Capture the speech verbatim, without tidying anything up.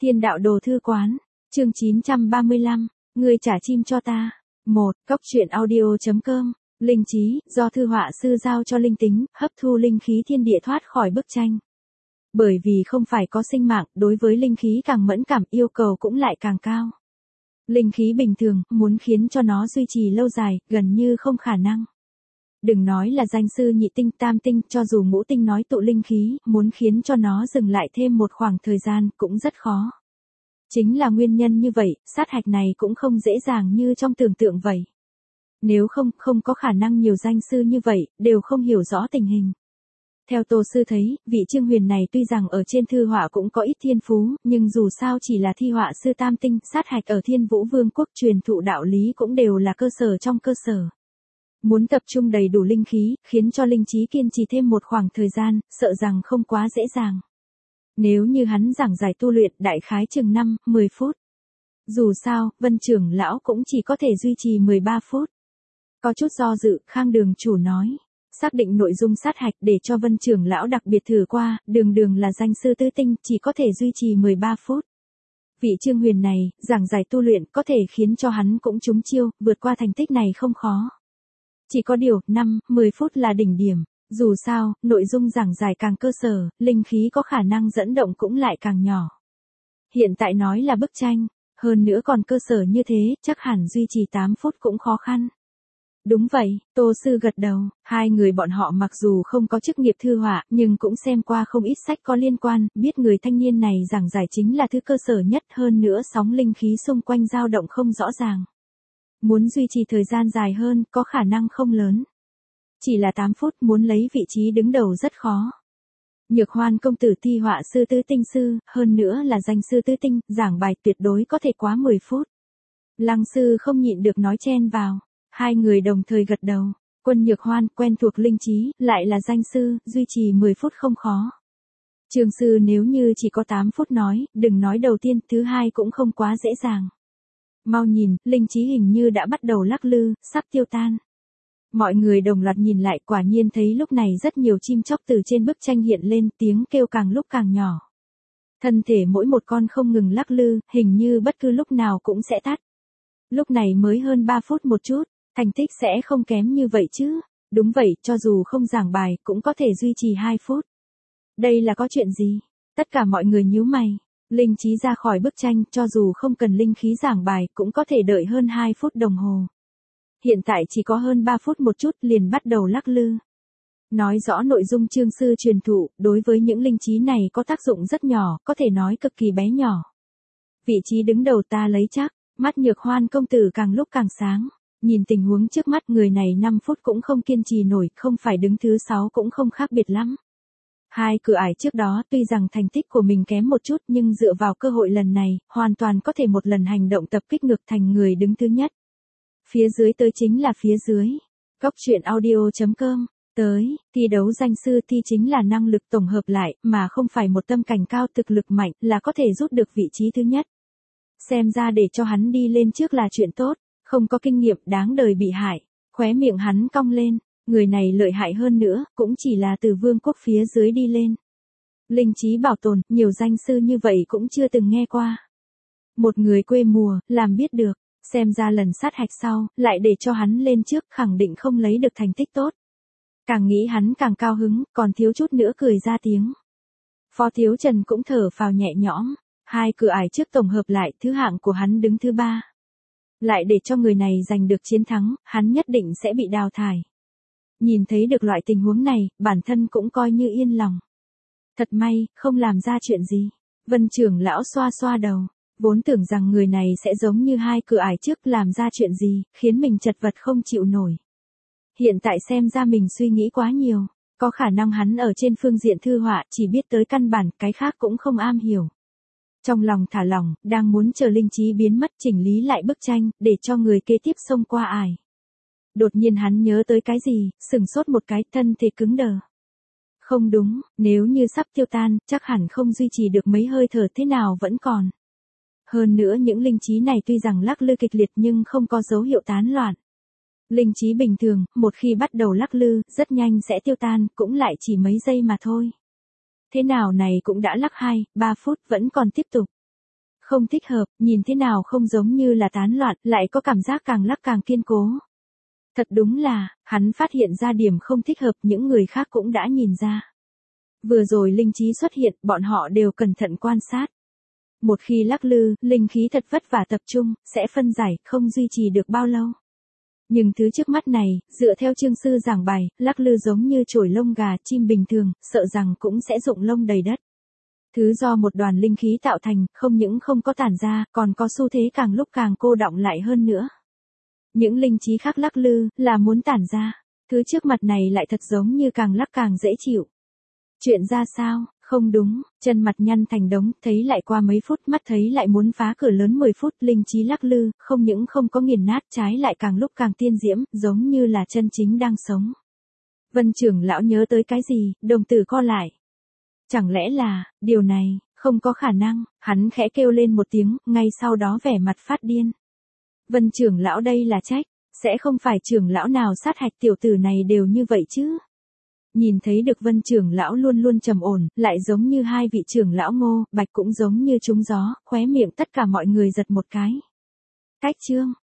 Thiên đạo đồ thư quán, chương chín trăm ba mươi lăm, ngươi trả chim cho ta. một. Cốc truyện audio chấm com, linh trí, do thư họa sư giao cho linh tính, hấp thu linh khí thiên địa thoát khỏi bức tranh. Bởi vì không phải có sinh mạng, đối với linh khí càng mẫn cảm, yêu cầu cũng lại càng cao. Linh khí bình thường, muốn khiến cho nó duy trì lâu dài, gần như không khả năng. Đừng nói là danh sư nhị tinh tam tinh, cho dù ngũ tinh nói tụ linh khí, muốn khiến cho nó dừng lại thêm một khoảng thời gian, cũng rất khó. Chính là nguyên nhân như vậy, sát hạch này cũng không dễ dàng như trong tưởng tượng vậy. Nếu không, không có khả năng nhiều danh sư như vậy, đều không hiểu rõ tình hình. Theo Tô Sư thấy, vị Trương Huyền này tuy rằng ở trên thư họa cũng có ít thiên phú, nhưng dù sao chỉ là thi họa sư tam tinh, sát hạch ở Thiên Vũ Vương quốc truyền thụ đạo lý cũng đều là cơ sở trong cơ sở. Muốn tập trung đầy đủ linh khí, khiến cho linh trí kiên trì thêm một khoảng thời gian, sợ rằng không quá dễ dàng. Nếu như hắn giảng giải tu luyện đại khái chừng năm, mười phút. Dù sao, Vân trưởng lão cũng chỉ có thể duy trì mười ba phút. Có chút do dự, Khang Đường chủ nói. Xác định nội dung sát hạch để cho Vân trưởng lão đặc biệt thử qua, đường đường là danh sư tứ tinh, chỉ có thể duy trì mười ba phút. Vị Trương Huyền này, giảng giải tu luyện có thể khiến cho hắn cũng trúng chiêu, vượt qua thành tích này không khó. Chỉ có điều, năm, mười phút là đỉnh điểm. Dù sao, nội dung giảng giải càng cơ sở, linh khí có khả năng dẫn động cũng lại càng nhỏ. Hiện tại nói là bức tranh, hơn nữa còn cơ sở như thế, chắc hẳn duy trì tám phút cũng khó khăn. Đúng vậy, Tô Sư gật đầu, hai người bọn họ mặc dù không có chức nghiệp thư họa, nhưng cũng xem qua không ít sách có liên quan, biết người thanh niên này giảng giải chính là thứ cơ sở nhất, hơn nữa sóng linh khí xung quanh dao động không rõ ràng. Muốn duy trì thời gian dài hơn, có khả năng không lớn. Chỉ là tám phút muốn lấy vị trí đứng đầu rất khó. Nhược Hoan công tử thi họa sư tứ tinh sư, hơn nữa là danh sư tứ tinh, giảng bài tuyệt đối có thể quá mười phút. Lăng sư không nhịn được nói chen vào. Hai người đồng thời gật đầu. Quân Nhược Hoan quen thuộc linh trí, lại là danh sư, duy trì mười phút không khó. Trường sư nếu như chỉ có tám phút nói, đừng nói đầu tiên, thứ hai cũng không quá dễ dàng. Mau nhìn, linh trí hình như đã bắt đầu lắc lư, sắp tiêu tan. Mọi người đồng loạt nhìn lại, quả nhiên thấy lúc này rất nhiều chim chóc từ trên bức tranh hiện lên, tiếng kêu càng lúc càng nhỏ. Thân thể mỗi một con không ngừng lắc lư, hình như bất cứ lúc nào cũng sẽ tắt. Lúc này mới hơn ba phút một chút, thành tích sẽ không kém như vậy chứ. Đúng vậy, cho dù không giảng bài, cũng có thể duy trì hai phút. Đây là có chuyện gì? Tất cả mọi người nhíu mày. Linh trí ra khỏi bức tranh, cho dù không cần linh khí giảng bài, cũng có thể đợi hơn hai phút đồng hồ. Hiện tại chỉ có hơn ba phút một chút liền bắt đầu lắc lư. Nói rõ nội dung Trương sư truyền thụ, đối với những linh trí này có tác dụng rất nhỏ, có thể nói cực kỳ bé nhỏ. Vị trí đứng đầu ta lấy chắc, mắt Nhược Hoan công tử càng lúc càng sáng. Nhìn tình huống trước mắt, người này năm phút cũng không kiên trì nổi, không phải đứng thứ sáu cũng không khác biệt lắm. Hai cửa ải trước đó tuy rằng thành tích của mình kém một chút, nhưng dựa vào cơ hội lần này, hoàn toàn có thể một lần hành động tập kích ngược thành người đứng thứ nhất. Phía dưới tới chính là phía dưới. Cốc truyện audio chấm com. Tới, thi đấu danh sư thi chính là năng lực tổng hợp lại, mà không phải một tâm cảnh cao thực lực mạnh là có thể rút được vị trí thứ nhất. Xem ra để cho hắn đi lên trước là chuyện tốt, không có kinh nghiệm đáng đời bị hại. Khóe miệng hắn cong lên, người này lợi hại hơn nữa, cũng chỉ là từ vương quốc phía dưới đi lên. Linh trí bảo tồn, nhiều danh sư như vậy cũng chưa từng nghe qua. Một người quê mùa, làm biết được. Xem ra lần sát hạch sau, lại để cho hắn lên trước, khẳng định không lấy được thành tích tốt. Càng nghĩ hắn càng cao hứng, còn thiếu chút nữa cười ra tiếng. Phó Thiếu Trần cũng thở phào nhẹ nhõm, hai cửa ải trước tổng hợp lại, thứ hạng của hắn đứng thứ ba. Lại để cho người này giành được chiến thắng, hắn nhất định sẽ bị đào thải. Nhìn thấy được loại tình huống này, bản thân cũng coi như yên lòng. Thật may, không làm ra chuyện gì. Vân trưởng lão xoa xoa đầu. Vốn tưởng rằng người này sẽ giống như hai cửa ải trước làm ra chuyện gì, khiến mình chật vật không chịu nổi. Hiện tại xem ra mình suy nghĩ quá nhiều, có khả năng hắn ở trên phương diện thư họa chỉ biết tới căn bản, cái khác cũng không am hiểu. Trong lòng thả lỏng, đang muốn chờ linh trí biến mất chỉnh lý lại bức tranh, để cho người kế tiếp xông qua ải. Đột nhiên hắn nhớ tới cái gì, sừng sốt một cái, thân thể cứng đờ. Không đúng, nếu như sắp tiêu tan, chắc hẳn không duy trì được mấy hơi thở thế nào vẫn còn. Hơn nữa những linh trí này tuy rằng lắc lư kịch liệt nhưng không có dấu hiệu tán loạn. Linh trí bình thường, một khi bắt đầu lắc lư, rất nhanh sẽ tiêu tan, cũng lại chỉ mấy giây mà thôi. Thế nào này cũng đã lắc hai, ba phút vẫn còn tiếp tục. Không thích hợp, nhìn thế nào không giống như là tán loạn, lại có cảm giác càng lắc càng kiên cố. Thật đúng là, hắn phát hiện ra điểm không thích hợp, những người khác cũng đã nhìn ra. Vừa rồi linh trí xuất hiện, bọn họ đều cẩn thận quan sát. Một khi lắc lư, linh khí thật vất vả tập trung, sẽ phân giải, không duy trì được bao lâu. Nhưng thứ trước mắt này, dựa theo chương sư giảng bài, lắc lư giống như chổi lông gà, chim bình thường, sợ rằng cũng sẽ rụng lông đầy đất. Thứ do một đoàn linh khí tạo thành, không những không có tản ra, còn có xu thế càng lúc càng cô đọng lại hơn nữa. Những linh trí khác lắc lư, là muốn tản ra. Thứ trước mặt này lại thật giống như càng lắc càng dễ chịu. Chuyện ra sao? Không đúng, chân mặt nhăn thành đống, thấy lại qua mấy phút, mắt thấy lại muốn phá cửa lớn mười phút, linh trí lắc lư, không những không có nghiền nát, trái lại càng lúc càng tiên diễm, giống như là chân chính đang sống. Vân trưởng lão nhớ tới cái gì, đồng tử co lại. Chẳng lẽ là, điều này, không có khả năng, hắn khẽ kêu lên một tiếng, ngay sau đó vẻ mặt phát điên. Vân trưởng lão đây là trách, sẽ không phải trưởng lão nào sát hạch tiểu tử này đều như vậy chứ. Nhìn thấy được Vân trưởng lão luôn luôn trầm ổn, lại giống như hai vị trưởng lão Ngô, Bạch cũng giống như trúng gió, khóe miệng tất cả mọi người giật một cái. Cách chương,